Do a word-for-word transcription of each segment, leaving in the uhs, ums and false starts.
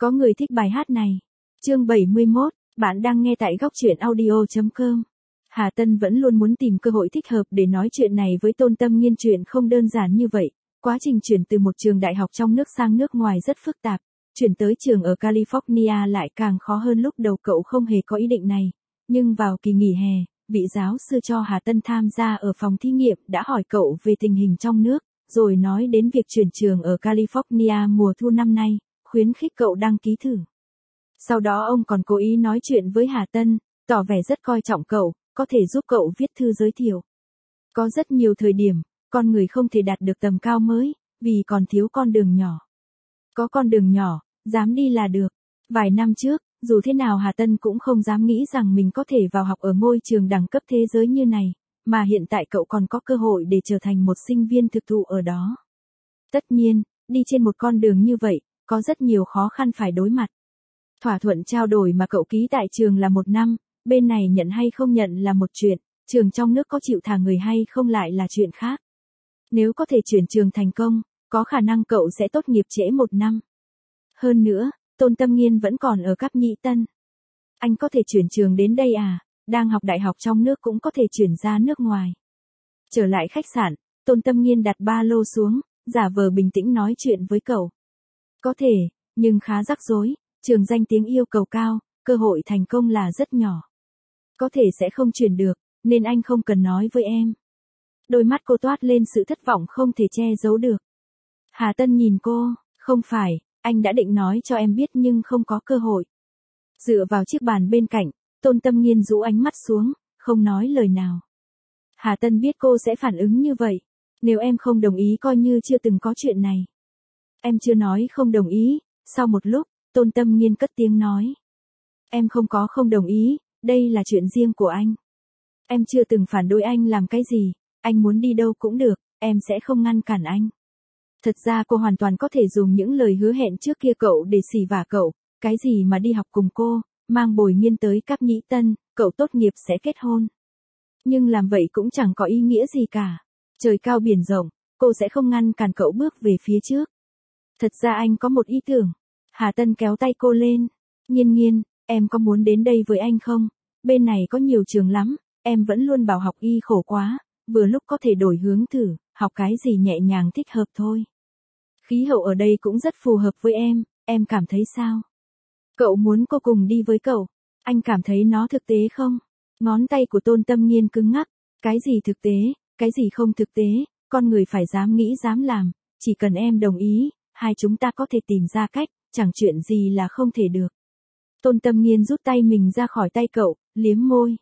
Có người thích bài hát này. Chương bảy mươi mốt, bạn đang nghe tại góc truyện audio chấm com. Hà Tân vẫn luôn muốn tìm cơ hội thích hợp để nói chuyện này với Tôn Tâm Nghiên, chuyện không đơn giản như vậy. Quá trình chuyển từ một trường đại học trong nước sang nước ngoài rất phức tạp. Chuyển tới trường ở California lại càng khó hơn, lúc đầu cậu không hề có ý định này. Nhưng vào kỳ nghỉ hè, vị giáo sư cho Hà Tân tham gia ở phòng thí nghiệm đã hỏi cậu về tình hình trong nước, rồi nói đến việc chuyển trường ở California mùa thu năm nay, khuyến khích cậu đăng ký thử. Sau đó ông còn cố ý nói chuyện với Hà Tân, tỏ vẻ rất coi trọng cậu, có thể giúp cậu viết thư giới thiệu. Có rất nhiều thời điểm, con người không thể đạt được tầm cao mới, vì còn thiếu con đường nhỏ. Có con đường nhỏ, dám đi là được. Vài năm trước, dù thế nào Hà Tân cũng không dám nghĩ rằng mình có thể vào học ở ngôi trường đẳng cấp thế giới như này, mà hiện tại cậu còn có cơ hội để trở thành một sinh viên thực thụ ở đó. Tất nhiên, đi trên một con đường như vậy, có rất nhiều khó khăn phải đối mặt. Thỏa thuận trao đổi mà cậu ký tại trường là một năm, bên này nhận hay không nhận là một chuyện, trường trong nước có chịu thả người hay không lại là chuyện khác. Nếu có thể chuyển trường thành công, có khả năng cậu sẽ tốt nghiệp trễ một năm. Hơn nữa, Tôn Tâm Nghiên vẫn còn ở Cáp Nhĩ Tân. Anh có thể chuyển trường đến đây à, đang học đại học trong nước cũng có thể chuyển ra nước ngoài. Trở lại khách sạn, Tôn Tâm Nghiên đặt ba lô xuống, giả vờ bình tĩnh nói chuyện với cậu. Có thể, nhưng khá rắc rối, trường danh tiếng yêu cầu cao, cơ hội thành công là rất nhỏ. Có thể sẽ không chuyển được, nên anh không cần nói với em. Đôi mắt cô toát lên sự thất vọng không thể che giấu được. Hà Tân nhìn cô, không phải, anh đã định nói cho em biết nhưng không có cơ hội. Dựa vào chiếc bàn bên cạnh, Tôn Tâm Nghiên rũ ánh mắt xuống, không nói lời nào. Hà Tân biết cô sẽ phản ứng như vậy. Nếu em không đồng ý coi như chưa từng có chuyện này. Em chưa nói không đồng ý. Sau một lúc, Tôn Tâm Nghiên cất tiếng nói. Em không có không đồng ý, đây là chuyện riêng của anh. Em chưa từng phản đối anh làm cái gì, anh muốn đi đâu cũng được, em sẽ không ngăn cản anh. Thật ra cô hoàn toàn có thể dùng những lời hứa hẹn trước kia cậu để xỉ vả cậu, cái gì mà đi học cùng cô, mang Bồi Nghiên tới Cáp Nhĩ Tân, cậu tốt nghiệp sẽ kết hôn. Nhưng làm vậy cũng chẳng có ý nghĩa gì cả. Trời cao biển rộng, cô sẽ không ngăn cản cậu bước về phía trước. Thật ra anh có một ý tưởng. Hà Tân kéo tay cô lên. Nghiên Nghiên, em có muốn đến đây với anh không? Bên này có nhiều trường lắm, em vẫn luôn bảo học y khổ quá, vừa lúc có thể đổi hướng thử, học cái gì nhẹ nhàng thích hợp thôi. Khí hậu ở đây cũng rất phù hợp với em, em cảm thấy sao? Cậu muốn cô cùng đi với cậu, anh cảm thấy nó thực tế không? Ngón tay của Tôn Tâm Nghiên cứng ngắc, cái gì thực tế, cái gì không thực tế, con người phải dám nghĩ dám làm, chỉ cần em đồng ý, hai chúng ta có thể tìm ra cách, chẳng chuyện gì là không thể được. Tôn Tâm Nghiên rút tay mình ra khỏi tay cậu, liếm môi.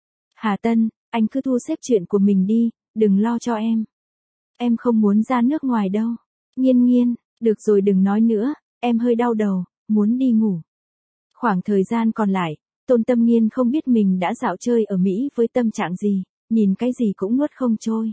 Hà Tân, anh cứ thu xếp chuyện của mình đi, đừng lo cho em. Em không muốn ra nước ngoài đâu. Nghiên Nghiên, được rồi đừng nói nữa, em hơi đau đầu, muốn đi ngủ. Khoảng thời gian còn lại, Tôn Tâm Nghiên không biết mình đã dạo chơi ở Mỹ với tâm trạng gì, nhìn cái gì cũng nuốt không trôi.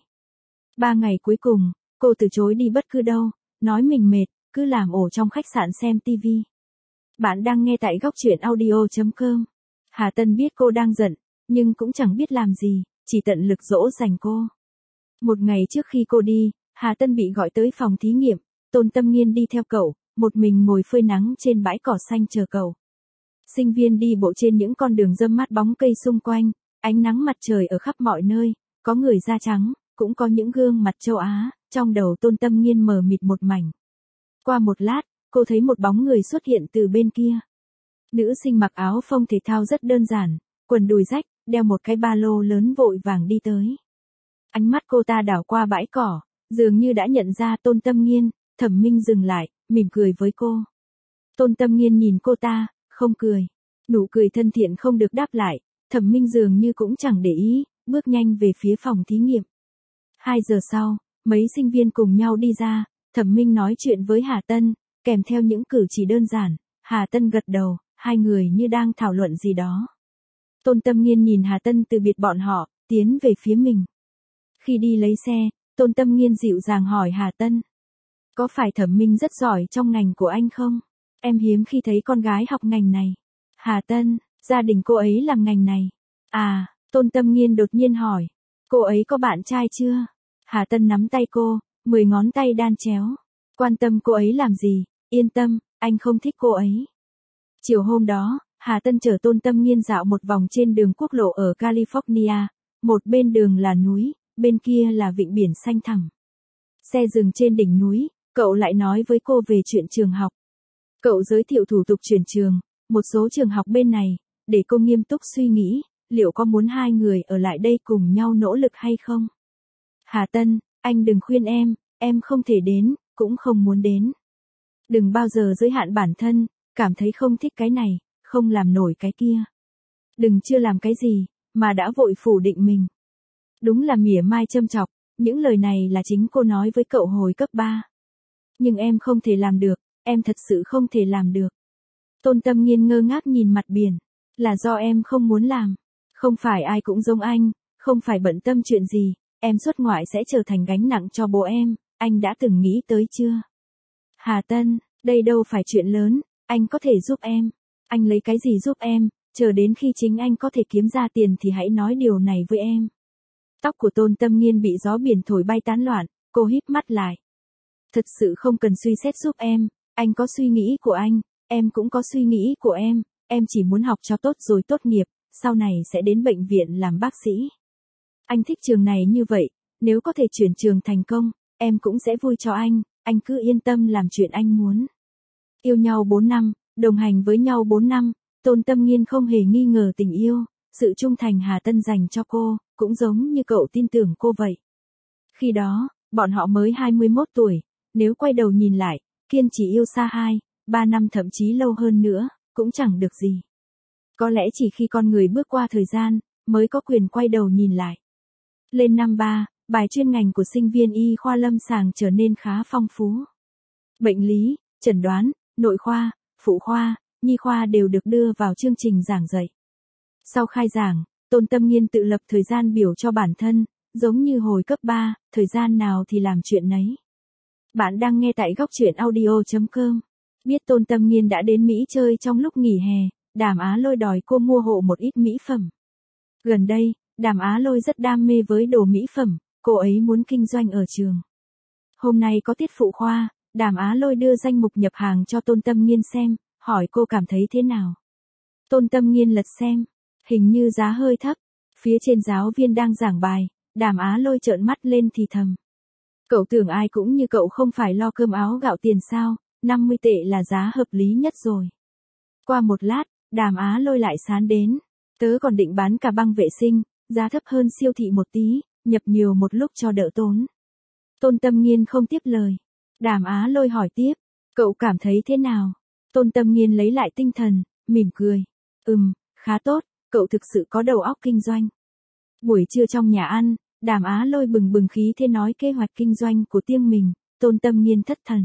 Ba ngày cuối cùng, cô từ chối đi bất cứ đâu, nói mình mệt, cứ làm ổ trong khách sạn xem tivi. Bạn đang nghe tại góc truyện audio chấm com. Hà Tân biết cô đang giận, nhưng cũng chẳng biết làm gì, chỉ tận lực dỗ dành cô. Một ngày trước khi cô đi, Hà Tân bị gọi tới phòng thí nghiệm, Tôn Tâm Nghiên đi theo cậu, một mình ngồi phơi nắng trên bãi cỏ xanh chờ cậu. Sinh viên đi bộ trên những con đường râm mát bóng cây xung quanh, ánh nắng mặt trời ở khắp mọi nơi, có người da trắng, cũng có những gương mặt châu Á, trong đầu Tôn Tâm Nghiên mờ mịt một mảnh. Qua một lát, cô thấy một bóng người xuất hiện từ bên kia. Nữ sinh mặc áo phông thể thao rất đơn giản, quần đùi rách, đeo một cái ba lô lớn vội vàng đi tới. Ánh mắt cô ta đảo qua bãi cỏ, dường như đã nhận ra Tôn Tâm Nghiên, Thẩm Minh dừng lại, mỉm cười với cô. Tôn Tâm Nghiên nhìn cô ta, không cười. Nụ cười thân thiện không được đáp lại, Thẩm Minh dường như cũng chẳng để ý, bước nhanh về phía phòng thí nghiệm. Hai giờ sau, mấy sinh viên cùng nhau đi ra, Thẩm Minh nói chuyện với Hà Tân, kèm theo những cử chỉ đơn giản, Hà Tân gật đầu, hai người như đang thảo luận gì đó. Tôn Tâm Nghiên nhìn Hà Tân từ biệt bọn họ, tiến về phía mình. Khi đi lấy xe, Tôn Tâm Nghiên dịu dàng hỏi Hà Tân. Có phải Thẩm Minh rất giỏi trong ngành của anh không? Em hiếm khi thấy con gái học ngành này. Hà Tân, gia đình cô ấy làm ngành này. À, Tôn Tâm Nghiên đột nhiên hỏi. Cô ấy có bạn trai chưa? Hà Tân nắm tay cô, mười ngón tay đan chéo. Quan tâm cô ấy làm gì? Yên tâm, anh không thích cô ấy. Chiều hôm đó, Hà Tân chở Tôn Tâm Nghiên dạo một vòng trên đường quốc lộ ở California, một bên đường là núi, bên kia là vịnh biển xanh thẳm. Xe dừng trên đỉnh núi, cậu lại nói với cô về chuyện trường học. Cậu giới thiệu thủ tục chuyển trường, một số trường học bên này, để cô nghiêm túc suy nghĩ, liệu có muốn hai người ở lại đây cùng nhau nỗ lực hay không? Hà Tân, anh đừng khuyên em, em không thể đến, cũng không muốn đến. Đừng bao giờ giới hạn bản thân, cảm thấy không thích cái này, không làm nổi cái kia. Đừng chưa làm cái gì, mà đã vội phủ định mình. Đúng là mỉa mai châm chọc, những lời này là chính cô nói với cậu hồi cấp ba. Nhưng em không thể làm được, em thật sự không thể làm được. Tôn Tâm Nghiên ngơ ngác nhìn mặt biển, là do em không muốn làm. Không phải ai cũng giống anh, không phải bận tâm chuyện gì, em xuất ngoại sẽ trở thành gánh nặng cho bố em, anh đã từng nghĩ tới chưa? Hà Tân, đây đâu phải chuyện lớn, anh có thể giúp em. Anh lấy cái gì giúp em, chờ đến khi chính anh có thể kiếm ra tiền thì hãy nói điều này với em. Tóc của Tôn Tâm Nghiên bị gió biển thổi bay tán loạn, cô híp mắt lại. Thật sự không cần suy xét giúp em, anh có suy nghĩ của anh, em cũng có suy nghĩ của em, em chỉ muốn học cho tốt rồi tốt nghiệp, sau này sẽ đến bệnh viện làm bác sĩ. Anh thích trường này như vậy, nếu có thể chuyển trường thành công, em cũng sẽ vui cho anh, anh cứ yên tâm làm chuyện anh muốn. Yêu nhau bốn năm, đồng hành với nhau bốn năm, Tôn Tâm Nghiên không hề nghi ngờ tình yêu, sự trung thành Hà Tân dành cho cô, cũng giống như cậu tin tưởng cô vậy. Khi đó, bọn họ mới hai mươi mốt tuổi, nếu quay đầu nhìn lại, kiên trì yêu xa hai, ba năm thậm chí lâu hơn nữa, cũng chẳng được gì. Có lẽ chỉ khi con người bước qua thời gian, mới có quyền quay đầu nhìn lại. Lên năm ba, bài chuyên ngành của sinh viên y khoa lâm sàng trở nên khá phong phú. Bệnh lý, chẩn đoán, nội khoa, phụ khoa, nhi khoa đều được đưa vào chương trình giảng dạy. Sau khai giảng, Tôn Tâm Nghiên tự lập thời gian biểu cho bản thân, giống như hồi cấp ba, thời gian nào thì làm chuyện nấy. Bạn đang nghe tại góc truyện audio chấm com. Biết Tôn Tâm Nghiên đã đến Mỹ chơi trong lúc nghỉ hè, Đàm Á Lôi đòi cô mua hộ một ít mỹ phẩm. Gần đây, Đàm Á Lôi rất đam mê với đồ mỹ phẩm, cô ấy muốn kinh doanh ở trường. Hôm nay có tiết phụ khoa, Đàm Á Lôi đưa danh mục nhập hàng cho Tôn Tâm Nghiên xem, hỏi cô cảm thấy thế nào. Tôn Tâm Nghiên lật xem, hình như giá hơi thấp, phía trên giáo viên đang giảng bài, Đàm Á Lôi trợn mắt lên thì thầm. Cậu tưởng ai cũng như cậu không phải lo cơm áo gạo tiền sao, năm mươi tệ là giá hợp lý nhất rồi. Qua một lát, Đàm Á Lôi lại sán đến, tớ còn định bán cả băng vệ sinh, giá thấp hơn siêu thị một tí, nhập nhiều một lúc cho đỡ tốn. Tôn Tâm Nghiên không tiếp lời. Đàm Á Lôi hỏi tiếp, cậu cảm thấy thế nào? Tôn Tâm Nghiên lấy lại tinh thần, mỉm cười. Ừm, khá tốt, cậu thực sự có đầu óc kinh doanh. Buổi trưa trong nhà ăn, Đàm Á Lôi bừng bừng khí thế nói kế hoạch kinh doanh của riêng mình, Tôn Tâm Nghiên thất thần.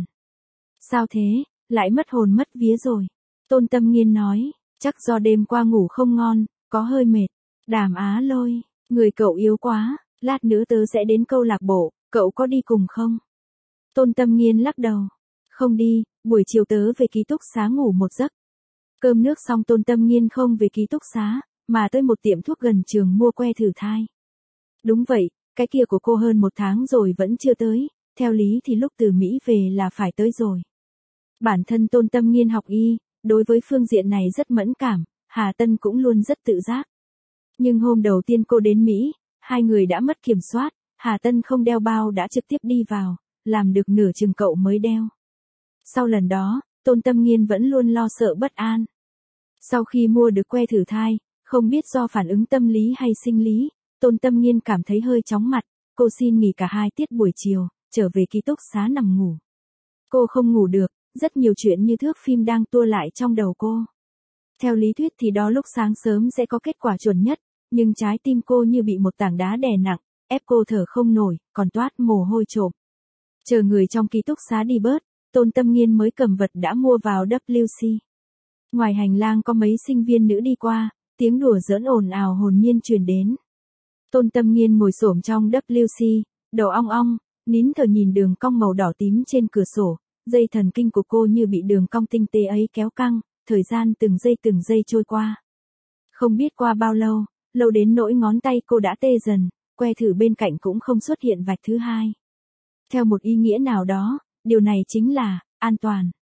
Sao thế, lại mất hồn mất vía rồi. Tôn Tâm Nghiên nói, chắc do đêm qua ngủ không ngon, có hơi mệt. Đàm Á Lôi, người cậu yếu quá, lát nữa tớ sẽ đến câu lạc bộ, cậu có đi cùng không? Tôn Tâm Nghiên lắc đầu. Không đi, buổi chiều tớ về ký túc xá ngủ một giấc. Cơm nước xong Tôn Tâm Nghiên không về ký túc xá, mà tới một tiệm thuốc gần trường mua que thử thai. Đúng vậy, cái kia của cô hơn một tháng rồi vẫn chưa tới, theo lý thì lúc từ Mỹ về là phải tới rồi. Bản thân Tôn Tâm Nghiên học y, đối với phương diện này rất mẫn cảm, Hà Tân cũng luôn rất tự giác. Nhưng hôm đầu tiên cô đến Mỹ, hai người đã mất kiểm soát, Hà Tân không đeo bao đã trực tiếp đi vào, làm được nửa chừng cậu mới đeo. Sau lần đó, Tôn Tâm Nghiên vẫn luôn lo sợ bất an. Sau khi mua được que thử thai, không biết do phản ứng tâm lý hay sinh lý, Tôn Tâm Nghiên cảm thấy hơi chóng mặt, cô xin nghỉ cả hai tiết buổi chiều, trở về ký túc xá nằm ngủ. Cô không ngủ được, rất nhiều chuyện như thước phim đang tua lại trong đầu cô. Theo lý thuyết thì đó lúc sáng sớm sẽ có kết quả chuẩn nhất, nhưng trái tim cô như bị một tảng đá đè nặng, ép cô thở không nổi, còn toát mồ hôi trộm. Chờ người trong ký túc xá đi bớt, Tôn Tâm Nghiên mới cầm vật đã mua vào vê kép xê. Ngoài hành lang có mấy sinh viên nữ đi qua, tiếng đùa giỡn ồn ào hồn nhiên truyền đến. Tôn Tâm Nghiên ngồi xổm trong vê kép xê, đầu ong ong, nín thở nhìn đường cong màu đỏ tím trên cửa sổ, dây thần kinh của cô như bị đường cong tinh tế ấy kéo căng, thời gian từng giây từng giây trôi qua. Không biết qua bao lâu, lâu đến nỗi ngón tay cô đã tê dần, que thử bên cạnh cũng không xuất hiện vạch thứ hai. Theo một ý nghĩa nào đó, điều này chính là an toàn.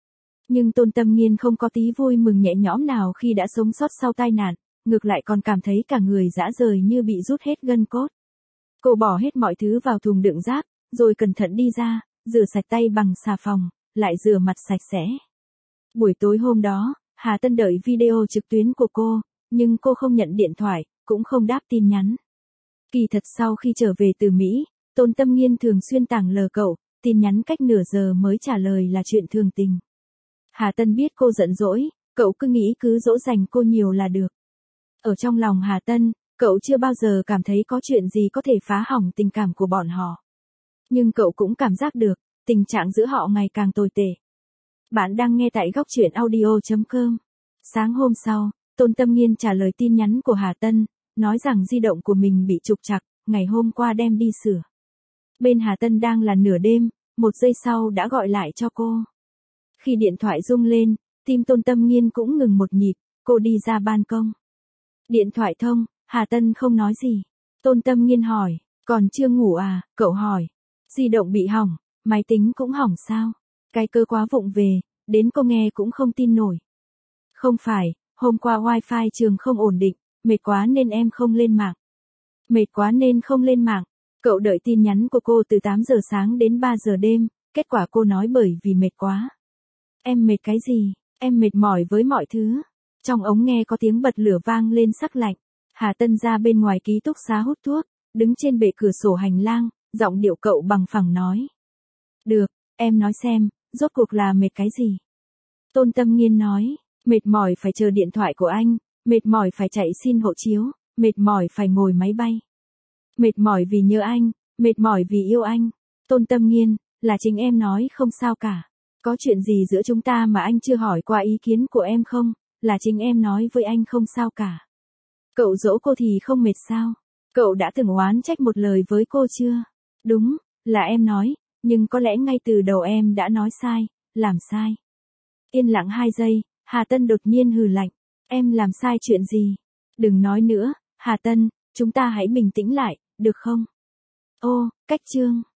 Nhưng Tôn Tâm Nghiên không có tí vui mừng nhẹ nhõm nào khi đã sống sót sau tai nạn, ngược lại còn cảm thấy cả người rã rời như bị rút hết gân cốt. Cô bỏ hết mọi thứ vào thùng đựng rác, rồi cẩn thận đi ra, rửa sạch tay bằng xà phòng, lại rửa mặt sạch sẽ. Buổi tối hôm đó, Hà Tân đợi video trực tuyến của cô, nhưng cô không nhận điện thoại, cũng không đáp tin nhắn. Kỳ thật sau khi trở về từ Mỹ, Tôn Tâm Nghiên thường xuyên tảng lờ cậu, tin nhắn cách nửa giờ mới trả lời là chuyện thường tình. Hà Tân biết cô giận dỗi, cậu cứ nghĩ cứ dỗ dành cô nhiều là được. Ở trong lòng Hà Tân, cậu chưa bao giờ cảm thấy có chuyện gì có thể phá hỏng tình cảm của bọn họ. Nhưng cậu cũng cảm giác được, tình trạng giữa họ ngày càng tồi tệ. Bạn đang nghe tại góc truyện audio chấm com. Sáng hôm sau, Tôn Tâm Nghiên trả lời tin nhắn của Hà Tân, nói rằng di động của mình bị trục trặc, ngày hôm qua đem đi sửa. Bên Hà Tân đang là nửa đêm, một giây sau đã gọi lại cho cô. Khi điện thoại rung lên, tim Tôn Tâm Nghiên cũng ngừng một nhịp, cô đi ra ban công. Điện thoại thông, Hà Tân không nói gì. Tôn Tâm Nghiên hỏi, còn chưa ngủ à, cậu hỏi. Di động bị hỏng, máy tính cũng hỏng sao? Cái cơ quá vụng về, đến cô nghe cũng không tin nổi. Không phải, hôm qua wifi trường không ổn định, mệt quá nên em không lên mạng. Mệt quá nên không lên mạng. Cậu đợi tin nhắn của cô từ tám giờ sáng đến ba giờ đêm, kết quả cô nói bởi vì mệt quá. Em mệt cái gì, em mệt mỏi với mọi thứ. Trong ống nghe có tiếng bật lửa vang lên sắc lạnh. Hà Tân ra bên ngoài ký túc xá hút thuốc, đứng trên bệ cửa sổ hành lang, giọng điệu cậu bằng phẳng nói. Được, em nói xem, rốt cuộc là mệt cái gì? Tôn Tâm Nghiên nói, mệt mỏi phải chờ điện thoại của anh, mệt mỏi phải chạy xin hộ chiếu, mệt mỏi phải ngồi máy bay. Mệt mỏi vì nhớ anh, mệt mỏi vì yêu anh. Tôn Tâm Nghiên, là chính em nói không sao cả. Có chuyện gì giữa chúng ta mà anh chưa hỏi qua ý kiến của em không? Là chính em nói với anh không sao cả. Cậu dỗ cô thì không mệt sao? Cậu đã từng oán trách một lời với cô chưa? Đúng, là em nói, nhưng có lẽ ngay từ đầu em đã nói sai, làm sai. Yên lặng hai giây, Hà Tân đột nhiên hừ lạnh. Em làm sai chuyện gì? Đừng nói nữa, Hà Tân, chúng ta hãy bình tĩnh lại, được không? Ô, cách chương.